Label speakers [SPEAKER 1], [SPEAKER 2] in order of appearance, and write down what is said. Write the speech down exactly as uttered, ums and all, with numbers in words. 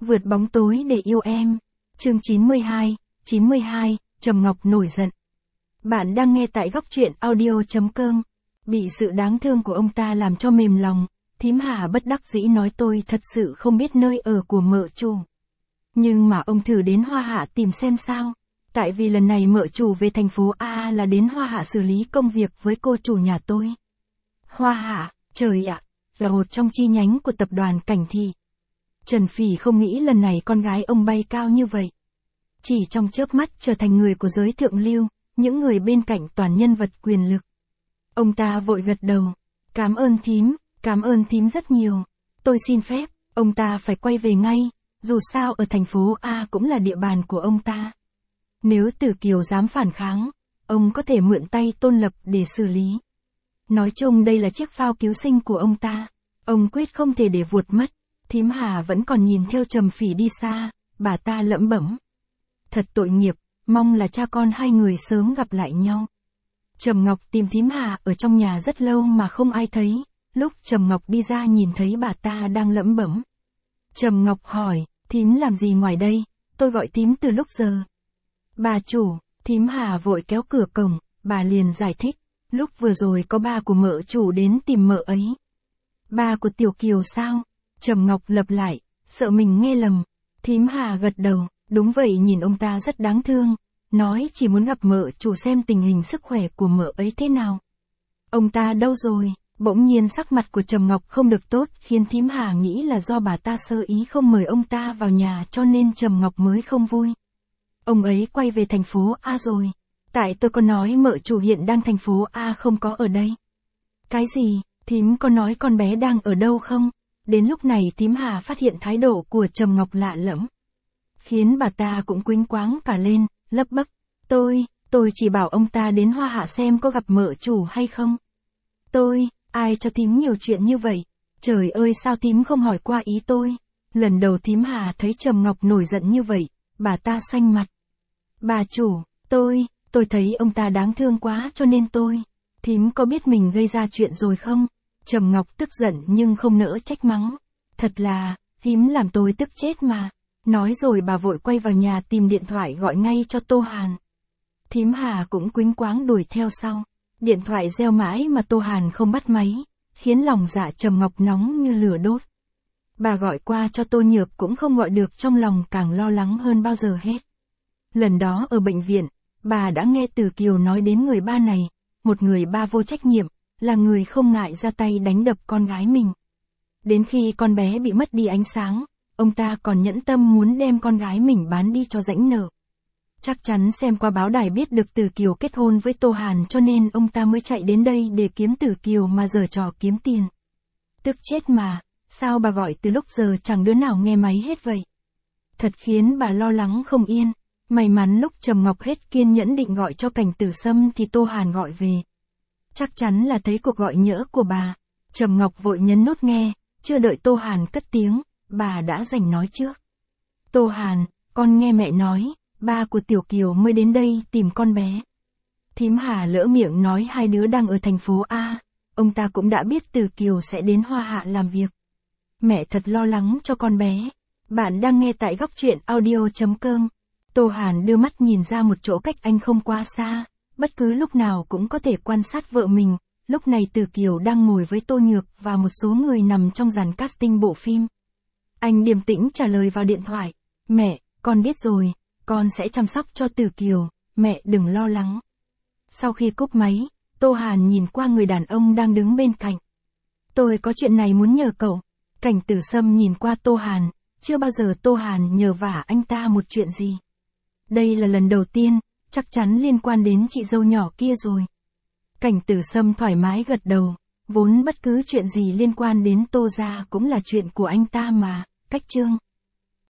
[SPEAKER 1] Vượt bóng tối để yêu em. Chương chín mươi hai, chín mươi hai, Trầm Ngọc nổi giận. Bạn đang nghe tại góc truyện audio chấm com. Bị sự đáng thương của ông ta làm cho mềm lòng, thím Hà bất đắc dĩ nói tôi thật sự không biết nơi ở của mợ chủ. Nhưng mà ông thử đến Hoa Hạ tìm xem sao. Tại vì lần này mợ chủ về thành phố A là đến Hoa Hạ xử lý công việc với cô chủ nhà tôi. Hoa Hạ, trời ạ, là một trong chi nhánh của tập đoàn Cảnh Thị. Trần Phỉ không nghĩ lần này con gái ông bay cao như vậy. Chỉ trong chớp mắt trở thành người của giới thượng lưu, những người bên cạnh toàn nhân vật quyền lực. Ông ta vội gật đầu. Cảm ơn thím, cảm ơn thím rất nhiều. Tôi xin phép, ông ta phải quay về ngay, dù sao ở thành phố A cũng là địa bàn của ông ta. Nếu Tử Kiều dám phản kháng, ông có thể mượn tay Tôn Lập để xử lý. Nói chung đây là chiếc phao cứu sinh của ông ta. Ông quyết không thể để vuột mất. Thím Hà vẫn còn nhìn theo Trầm Phỉ đi xa, bà ta lẩm bẩm. Thật tội nghiệp, mong là cha con hai người sớm gặp lại nhau. Trầm Ngọc tìm thím Hà ở trong nhà rất lâu mà không ai thấy, lúc Trầm Ngọc đi ra nhìn thấy bà ta đang lẩm bẩm. Trầm Ngọc hỏi, thím làm gì ngoài đây, tôi gọi thím từ lúc giờ. Bà chủ, thím Hà vội kéo cửa cổng, bà liền giải thích, lúc vừa rồi có ba của mợ chủ đến tìm mợ ấy. Ba của Tiểu Kiều sao? Trầm Ngọc lặp lại, sợ mình nghe lầm. Thím Hà gật đầu, đúng vậy, nhìn ông ta rất đáng thương, nói chỉ muốn gặp mợ chủ xem tình hình sức khỏe của mợ ấy thế nào. Ông ta đâu rồi? Bỗng nhiên sắc mặt của Trầm Ngọc không được tốt, khiến thím Hà nghĩ là do bà ta sơ ý không mời ông ta vào nhà cho nên Trầm Ngọc mới không vui. Ông ấy quay về thành phố A rồi. Tại tôi có nói mợ chủ hiện đang thành phố A không có ở đây. Cái gì? Thím có nói con bé đang ở đâu không? Đến lúc này thím Hà phát hiện thái độ của Trầm Ngọc lạ lẫm, khiến bà ta cũng quĩnh quáng cả lên, lấp bấp. Tôi, tôi chỉ bảo ông ta đến Hoa Hạ xem có gặp mợ chủ hay không. Tôi, ai cho thím nhiều chuyện như vậy? Trời ơi, sao thím không hỏi qua ý tôi? Lần đầu thím Hà thấy Trầm Ngọc nổi giận như vậy, bà ta xanh mặt. Bà chủ, tôi, tôi thấy ông ta đáng thương quá cho nên tôi. Thím có biết mình gây ra chuyện rồi không? Trầm Ngọc tức giận nhưng không nỡ trách mắng. Thật là, thím làm tôi tức chết mà. Nói rồi bà vội quay vào nhà tìm điện thoại gọi ngay cho Tô Hàn. Thím Hà cũng quĩnh quáng đuổi theo sau. Điện thoại reo mãi mà Tô Hàn không bắt máy, khiến lòng dạ Trầm Ngọc nóng như lửa đốt. Bà gọi qua cho Tô Nhược cũng không gọi được, trong lòng càng lo lắng hơn bao giờ hết. Lần đó ở bệnh viện, bà đã nghe Tử Kiều nói đến người ba này, một người ba vô trách nhiệm, là người không ngại ra tay đánh đập con gái mình. Đến khi con bé bị mất đi ánh sáng, ông ta còn nhẫn tâm muốn đem con gái mình bán đi cho rãnh nợ. Chắc chắn xem qua báo đài biết được Tử Kiều kết hôn với Tô Hàn cho nên ông ta mới chạy đến đây để kiếm Tử Kiều mà giở trò kiếm tiền. Tức chết mà, sao bà gọi từ lúc giờ chẳng đứa nào nghe máy hết vậy? Thật khiến bà lo lắng không yên. May mắn lúc Trầm Ngọc hết kiên nhẫn định gọi cho Cảnh Tử Sâm thì Tô Hàn gọi về. Chắc chắn là thấy cuộc gọi nhỡ của bà. Trầm Ngọc vội nhấn nút nghe, chưa đợi Tô Hàn cất tiếng, bà đã giành nói trước. Tô Hàn, con nghe mẹ nói, ba của Tiểu Kiều mới đến đây tìm con bé. Thím Hà lỡ miệng nói hai đứa đang ở thành phố A, ông ta cũng đã biết Tử Kiều sẽ đến Hoa Hạ làm việc. Mẹ thật lo lắng cho con bé. Bạn đang nghe tại góc truyện audio chấm com. Tô Hàn đưa mắt nhìn ra một chỗ cách anh không quá xa, bất cứ lúc nào cũng có thể quan sát vợ mình. Lúc này Tử Kiều đang ngồi với Tô Nhược và một số người nằm trong dàn casting bộ phim. Anh điềm tĩnh trả lời vào điện thoại. Mẹ, con biết rồi, con sẽ chăm sóc cho Tử Kiều, mẹ đừng lo lắng. Sau khi cúp máy, Tô Hàn nhìn qua người đàn ông đang đứng bên cạnh. Tôi có chuyện này muốn nhờ cậu. Cảnh Tử Sâm nhìn qua Tô Hàn, chưa bao giờ Tô Hàn nhờ vả anh ta một chuyện gì. Đây là lần đầu tiên, chắc chắn liên quan đến chị dâu nhỏ kia rồi. Cảnh Tử Sâm thoải mái gật đầu, vốn bất cứ chuyện gì liên quan đến Tô gia cũng là chuyện của anh ta mà, cách chương.